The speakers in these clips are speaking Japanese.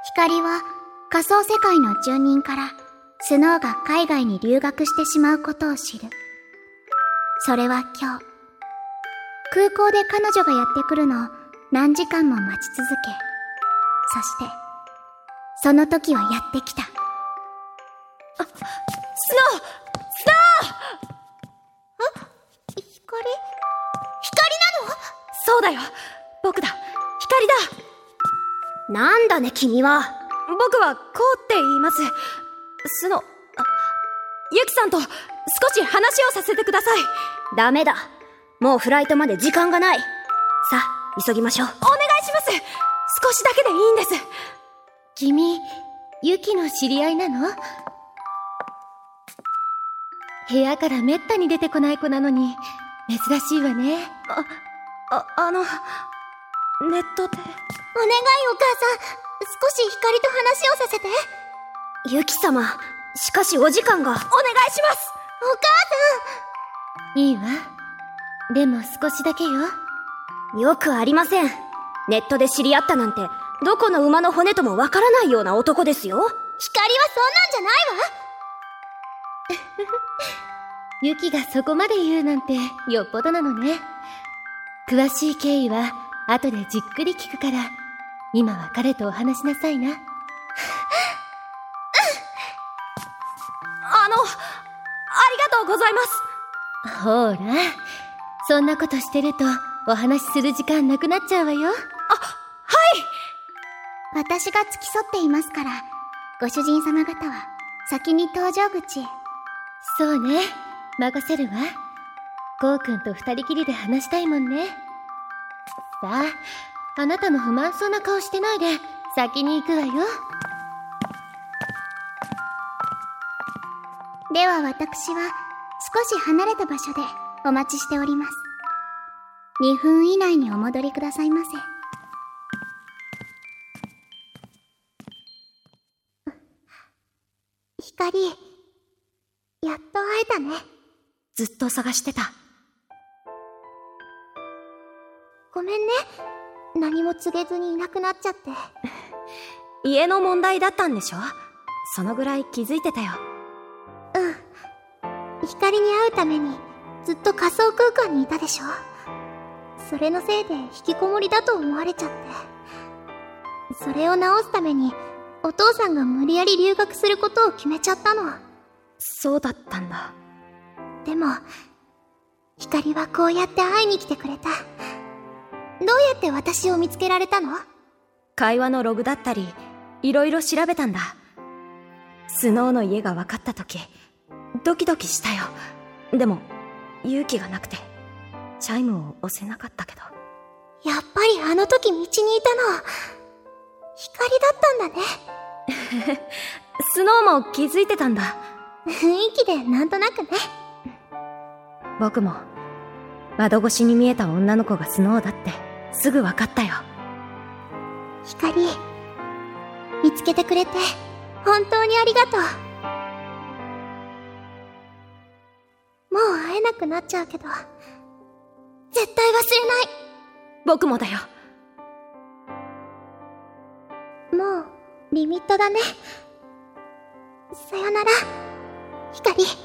光は仮想世界の住人からスノウが海外に留学してしまうことを知る。それは今日、空港で彼女がやってくるのを何時間も待ち続け、そして、その時はやってきた。 スノー！ 光？光なの？ そうだよ。僕だ。光だ。 なんだね、君は。 僕はこうって言います。ユキさんと少し話をさせてください。 ダメだ。もうフライトまで時間がない。さあ、急ぎましょう。 お願いします。少しだけでいいんです。 君、ユキの知り合いなの？部屋からめったに出てこない子なのに、珍しいわね。 ネットで。 お願いお母さん、少し光と話をさせて。 ユキ様、しかしお時間が。 お願いします。 お母いいわ。でも少しだけよ。 よくありません。ネットで知り合ったなんて、どこの馬の骨ともわからないような男ですよ。 光はそんなんじゃないわ。 ユキがそこまで言うなんてよっぽどなのね。詳しい経緯は後でじっくり聞くから、今は彼とお話しなさいな。 ありがとうございます。 ほら、そんなことしてるとお話しする時間なくなっちゃうわよ。 はい。 私が付き添っていますから、ご主人様方は先に搭乗口へ。 そうね、任せるわ。コウ君と二人きりで話したいもんね。さあ、あなたも不満そうな顔してないで先に行くわよ。 では私は少し離れた場所でお待ちしております。2分以内にお戻りくださいませ。光、やっと会えたね。 ずっと探してた。 ごめんね、何も告げずにいなくなっちゃって。 家の問題だったんでしょ？そのぐらい気づいてたよ。 光に会うためにずっと仮想空間にいたでしょ。それのせいで引きこもりだと思われちゃって。それを直すためにお父さんが無理やり留学することを決めちゃったの。 そうだったんだ。 でも光はこうやって会いに来てくれた。どうやって私を見つけられたの？ 会話のログだったりいろいろ調べたんだ。スノウの家が分かった時ドキドキしたよ。でも勇気がなくてチャイムを押せなかったけど。 やっぱりあの時道にいたの光だったんだね。 スノウも気づいてたんだ。 雰囲気でなんとなくね。 僕も窓越しに見えた女の子がスノウだってすぐ分かったよ。 光、見つけてくれて本当にありがとう。もう会えなくなっちゃうけど絶対忘れない。 僕もだよ。 もうリミットだね。さよなら光。 ス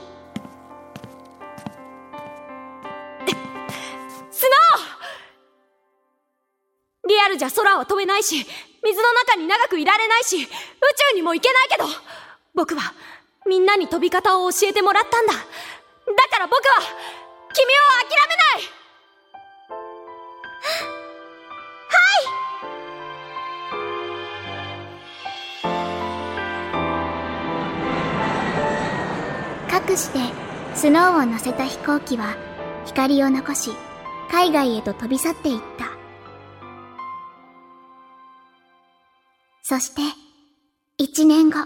ノウ！リアルじゃ空を飛べないし、水の中に長くいられないし、宇宙にも行けないけど、僕はみんなに飛び方を教えてもらったんだ。だから僕は君を諦めない。 かくしてスノーを乗せた飛行機は光を残し海外へと飛び去っていった。そして1年後。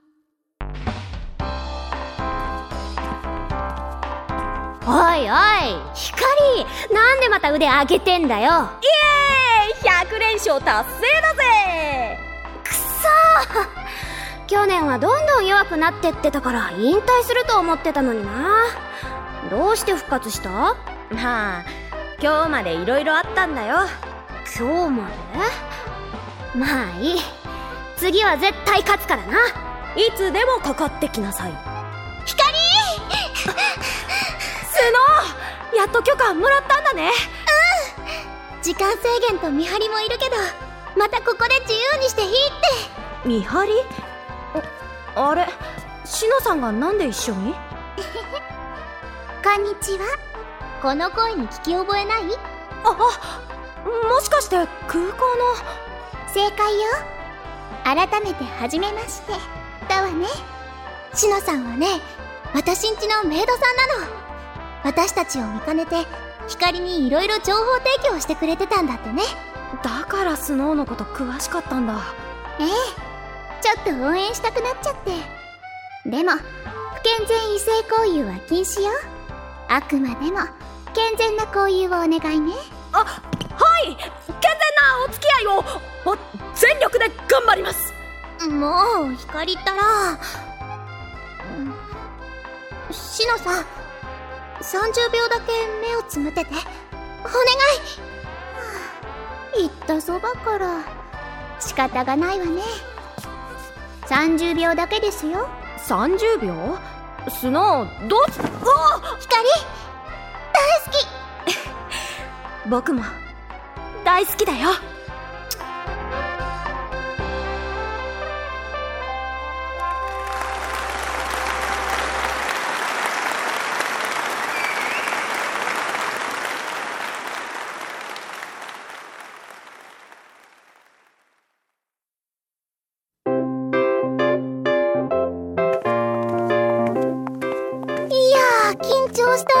おいおい、光、なんでまた腕上げてんだよ。 イエーイ！ 100 連勝達成だぜ。 くそー。去年はどんどん弱くなってってたから引退すると思ってたのにな。どうして復活した？ まあ今日までいろいろあったんだよ。 今日まで？まあいい。 次は絶対勝つからな。 いつでもかかってきなさい。 光スノー、やっと許可もらったんだね。 時間制限と見張りもいるけど、またここで自由にしていいって。 見張り？あれ、シノさんがなんで一緒に？ こんにちは。この声に聞き覚えない？ もしかして空港の… 正解よ。改めて初めましてだわね。 シノさんはね、私んちのメイドさんなの。私たちを見かねて光にいろいろ情報提供してくれてたんだってね。 だからスノーのこと詳しかったんだ。 ええ、ちょっと応援したくなっちゃって。でも不健全異性交友は禁止よ。あくまでも健全な交友をお願いね。 はい、健全なお付き合いを全力で頑張ります。 もう光ったら、シノさん、30秒だけ目をつむってて、お願い。 言ったそばから仕方がないわね。30秒だけですよ。 30秒？スノー、どう… 光、大好き。 僕も大好きだよ。 緊張した。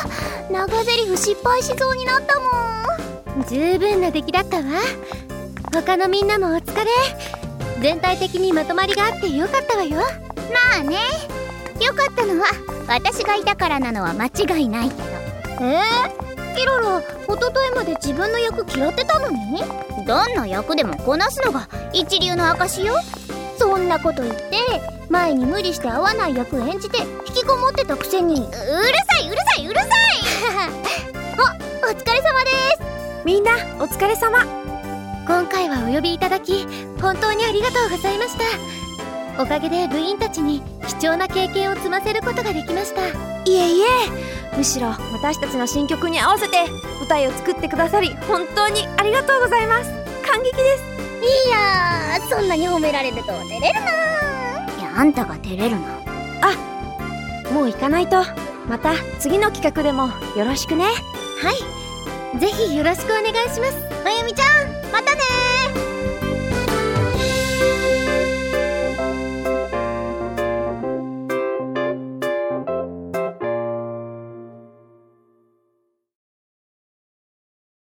長台詞失敗しそうになったもん。 十分な出来だったわ。他のみんなもお疲れ。全体的にまとまりがあってよかったわよ。 まあね、よかったのは私がいたからなのは間違いないけど。 キロロ、一昨日まで自分の役嫌ってたのに？ どんな役でもこなすのが一流の証よ。 そんなこと言って前に無理して合わない役演じて引きこもってたくせに。 うるさい。 お疲れ様です。 みんなお疲れ様。 今回はお呼びいただき本当にありがとうございました。おかげで部員たちに貴重な経験を積ませることができました。 いえいえ、むしろ私たちの新曲に合わせて舞台を作ってくださり本当にありがとうございます。感激です。 いやー、そんなに褒められると照れるな。 いや、あんたが照れるな。 もう行かないと。また次の企画でもよろしくね。 はい、ぜひよろしくお願いします。 まゆみちゃん、